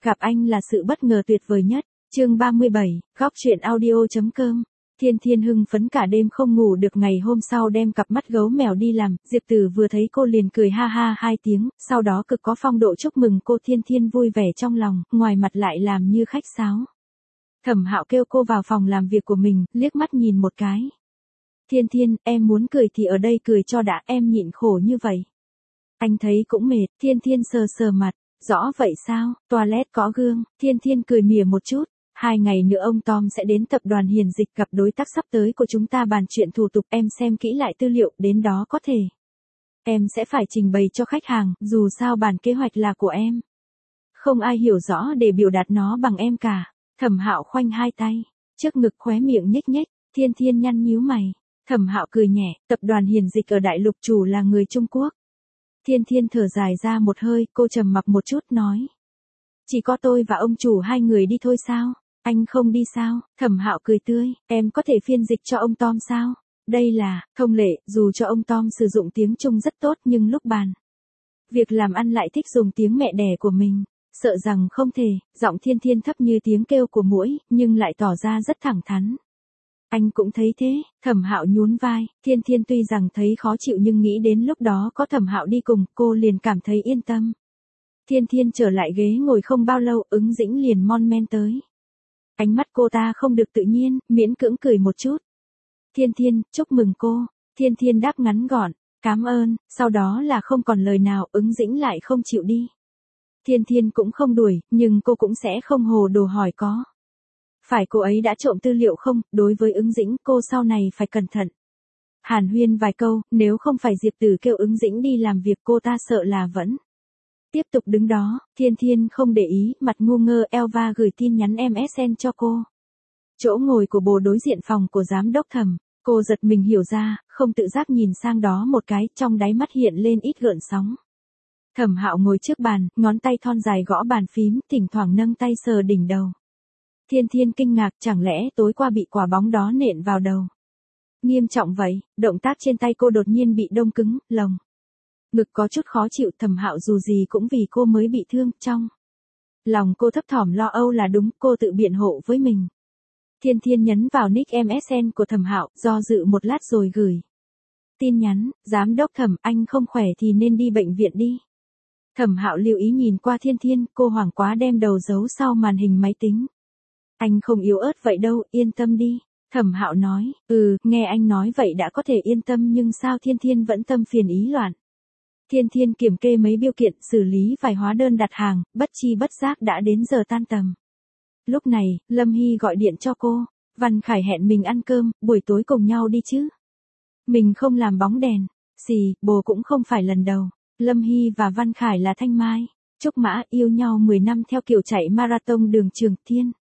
Gặp anh là sự bất ngờ tuyệt vời nhất. Chương 37, góc truyện audio.com. Thiên Thiên hưng phấn cả đêm không ngủ được. Ngày hôm sau đem cặp mắt gấu mèo đi làm, Diệp Tử vừa thấy cô liền cười ha ha 2 tiếng, sau đó cực có phong độ chúc mừng cô. Thiên Thiên vui vẻ trong lòng, ngoài mặt lại làm như khách sáo. Thẩm Hạo kêu cô vào phòng làm việc của mình, liếc mắt nhìn một cái. Thiên Thiên, em muốn cười thì ở đây cười cho đã, em nhịn khổ như vậy. Anh thấy cũng mệt. Thiên Thiên sờ sờ mặt. Rõ vậy sao, toilet có gương. Thiên Thiên cười mỉa một chút. 2 ngày nữa ông Tom sẽ đến tập đoàn Hiền Dịch gặp đối tác sắp tới của chúng ta bàn chuyện thủ tục. Em xem kỹ lại tư liệu, đến đó có thể. Em sẽ phải trình bày cho khách hàng, dù sao bản kế hoạch là của em. Không ai hiểu rõ để biểu đạt nó bằng em cả. Thẩm Hạo khoanh 2 tay, trước ngực khóe miệng nhếch nhếch. Thiên Thiên nhăn nhíu mày. Thẩm Hạo cười nhẹ, tập đoàn Hiền Dịch ở Đại Lục chủ là người Trung Quốc. Thiên Thiên thở dài ra một hơi, cô trầm mặc một chút nói. Chỉ có tôi và ông chủ 2 người đi thôi sao? Anh không đi sao? Thẩm Hạo cười tươi, em có thể phiên dịch cho ông Tom sao? Đây là thông lệ, dù cho ông Tom sử dụng tiếng Trung rất tốt nhưng lúc bàn việc làm ăn lại thích dùng tiếng mẹ đẻ của mình. Sợ rằng không thể. Giọng Thiên Thiên thấp như tiếng kêu của muỗi, nhưng lại tỏ ra rất thẳng thắn. Anh cũng thấy thế. Thẩm Hạo nhún vai. Thiên Thiên tuy rằng thấy khó chịu nhưng nghĩ đến lúc đó có Thẩm Hạo đi cùng, cô liền cảm thấy yên tâm. Thiên Thiên trở lại ghế ngồi không bao lâu, Ứng Dĩnh liền mon men tới. Ánh mắt cô ta không được tự nhiên, miễn cưỡng cười một chút. Thiên Thiên, chúc mừng cô. Thiên Thiên đáp ngắn gọn, cảm ơn, sau đó là không còn lời nào. Ứng Dĩnh lại không chịu đi. Thiên Thiên cũng không đuổi, nhưng cô cũng sẽ không hồ đồ hỏi có phải cô ấy đã trộm tư liệu không. Đối với Ứng Dĩnh, cô sau này phải cẩn thận. Hàn huyên vài câu, nếu không phải Diệp Tử kêu Ứng Dĩnh đi làm việc, cô ta sợ là vẫn tiếp tục đứng đó. Thiên Thiên không để ý, mặt ngu ngơ. Elva gửi tin nhắn MSN cho cô. Chỗ ngồi của bồ đối diện phòng của giám đốc Thẩm. Cô giật mình hiểu ra, không tự giác nhìn sang đó một cái, trong đáy mắt hiện lên ít gợn sóng. Thẩm Hạo ngồi trước bàn, ngón tay thon dài gõ bàn phím, thỉnh thoảng nâng tay sờ đỉnh đầu. Thiên Thiên kinh ngạc, chẳng lẽ tối qua bị quả bóng đó nện vào đầu. Nghiêm trọng vậy. Động tác trên tay cô đột nhiên bị đông cứng, lồng ngực có chút khó chịu. Thẩm Hạo dù gì cũng vì cô mới bị thương, trong lòng cô thấp thỏm lo âu là đúng, cô tự biện hộ với mình. Thiên Thiên nhấn vào nick MSN của Thẩm Hạo, do dự một lát rồi gửi tin nhắn. Giám đốc Thẩm, anh không khỏe thì nên đi bệnh viện đi. Thẩm Hạo lưu ý nhìn qua Thiên Thiên, cô hoảng quá đem đầu giấu sau màn hình máy tính. Anh không yếu ớt vậy đâu, yên tâm đi. Thẩm Hạo nói, nghe anh nói vậy đã có thể yên tâm, nhưng sao Thiên Thiên vẫn tâm phiền ý loạn. Thiên Thiên kiểm kê mấy bill kiện, xử lý vài hóa đơn đặt hàng, bất chi bất giác đã đến giờ tan tầm. Lúc này, Lâm Hy gọi điện cho cô. Văn Khải hẹn mình ăn cơm, buổi tối cùng nhau đi chứ. Mình không làm bóng đèn. Xì, bồ cũng không phải lần đầu. Lâm Hy và Văn Khải là thanh mai trúc mã, yêu nhau 10 năm theo kiểu chạy marathon đường trường.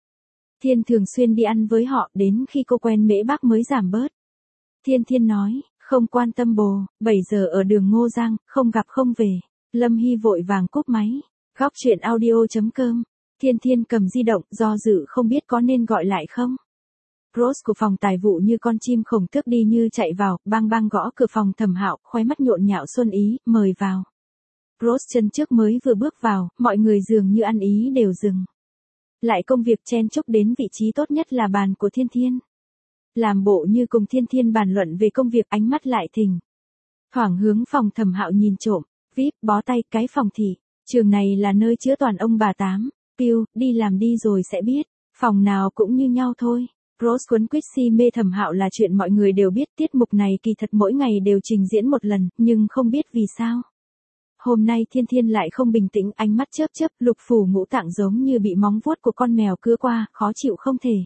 Thiên thường xuyên đi ăn với họ, đến khi cô quen Mễ Bác mới giảm bớt. Thiên Thiên nói, không quan tâm bồ, 7 giờ ở đường Ngô Giang, không gặp không về. Lâm Hy vội vàng cúp máy. Góc truyện audio.com. Thiên Thiên cầm di động, do dự không biết có nên gọi lại không. Rose của phòng tài vụ như con chim khổng tước đi như chạy vào, bang bang gõ cửa phòng Thẩm Hạo, khóe mắt nhộn nhạo xuân ý, mời vào. Rose chân trước mới vừa bước vào, mọi người dường như ăn ý đều dừng lại công việc, chen chúc đến vị trí tốt nhất là bàn của Thiên Thiên. Làm bộ như cùng Thiên Thiên bàn luận về công việc, ánh mắt lại thỉnh thoảng hướng phòng Thẩm Hạo nhìn trộm. VIP, bó tay, cái phòng thị trường này là nơi chứa toàn ông bà tám. Piu, đi làm đi rồi sẽ biết, phòng nào cũng như nhau thôi. Rose quấn quýt si mê Thẩm Hạo là chuyện mọi người đều biết. Tiết mục này kỳ thật mỗi ngày đều trình diễn một lần, nhưng không biết vì sao hôm nay Thiên Thiên lại không bình tĩnh, ánh mắt chớp chớp, lục phủ ngũ tạng giống như bị móng vuốt của con mèo cứa qua, khó chịu không thể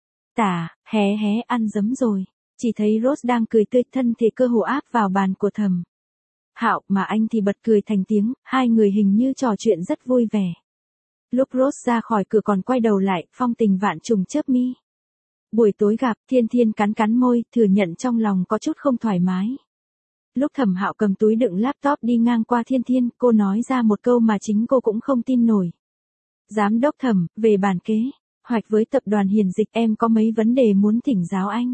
tả. Hé ăn dấm rồi. Chỉ thấy Rose đang cười tươi, thân thể cơ hồ áp vào bàn của Thẩm Hạo, mà anh thì bật cười thành tiếng. 2 người hình như trò chuyện rất vui vẻ. Lúc Rose ra khỏi cửa còn quay đầu lại, phong tình vạn trùng chớp mi. Buổi tối gặp, Thiên Thiên cắn cắn môi, thừa nhận trong lòng có chút không thoải mái. Lúc Thẩm Hạo cầm túi đựng laptop đi ngang qua Thiên Thiên, cô nói ra một câu mà chính cô cũng không tin nổi. Giám đốc Thẩm, về bản kế hoạch với tập đoàn Hiền Dịch, em có mấy vấn đề muốn thỉnh giáo anh.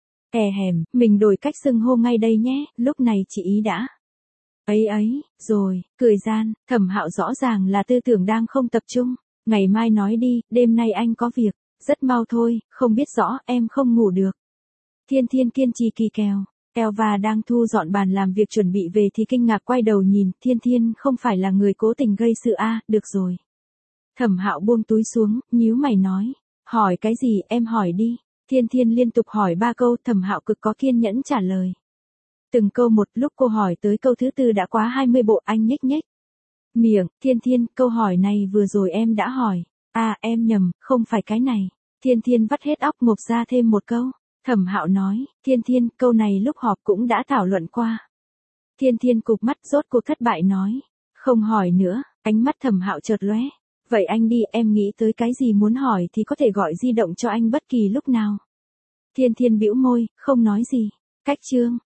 Mình đổi cách xưng hô ngay đây nhé. Lúc này chị ý đã ấy, rồi, cười gian. Thẩm Hạo rõ ràng là tư tưởng đang không tập trung. Ngày mai nói đi, đêm nay anh có việc. Rất mau thôi, không biết rõ, em không ngủ được. Thiên Thiên kiên trì kỳ kèo. Elva đang thu dọn bàn làm việc chuẩn bị về thì kinh ngạc quay đầu nhìn, Thiên Thiên không phải là người cố tình gây sự a, được rồi. Thẩm Hạo buông túi xuống, nhíu mày nói, hỏi cái gì, em hỏi đi. Thiên Thiên liên tục hỏi 3 câu, Thẩm Hạo cực có kiên nhẫn trả lời. Từng câu một, lúc cô hỏi tới câu thứ tư đã quá 20 bộ, anh nhếch nhếch miệng, Thiên Thiên, câu hỏi này vừa rồi em đã hỏi. À, em nhầm, không phải cái này. Thiên Thiên vắt hết óc ngộp ra thêm một câu. Thẩm Hạo nói, Thiên Thiên, câu này lúc họp cũng đã thảo luận qua. Thiên Thiên cụp mắt rốt cuộc thất bại nói, không hỏi nữa, ánh mắt Thẩm Hạo chợt lóe. Vậy anh đi, em nghĩ tới cái gì muốn hỏi thì có thể gọi di động cho anh bất kỳ lúc nào. Thiên Thiên bĩu môi, không nói gì. Cách chương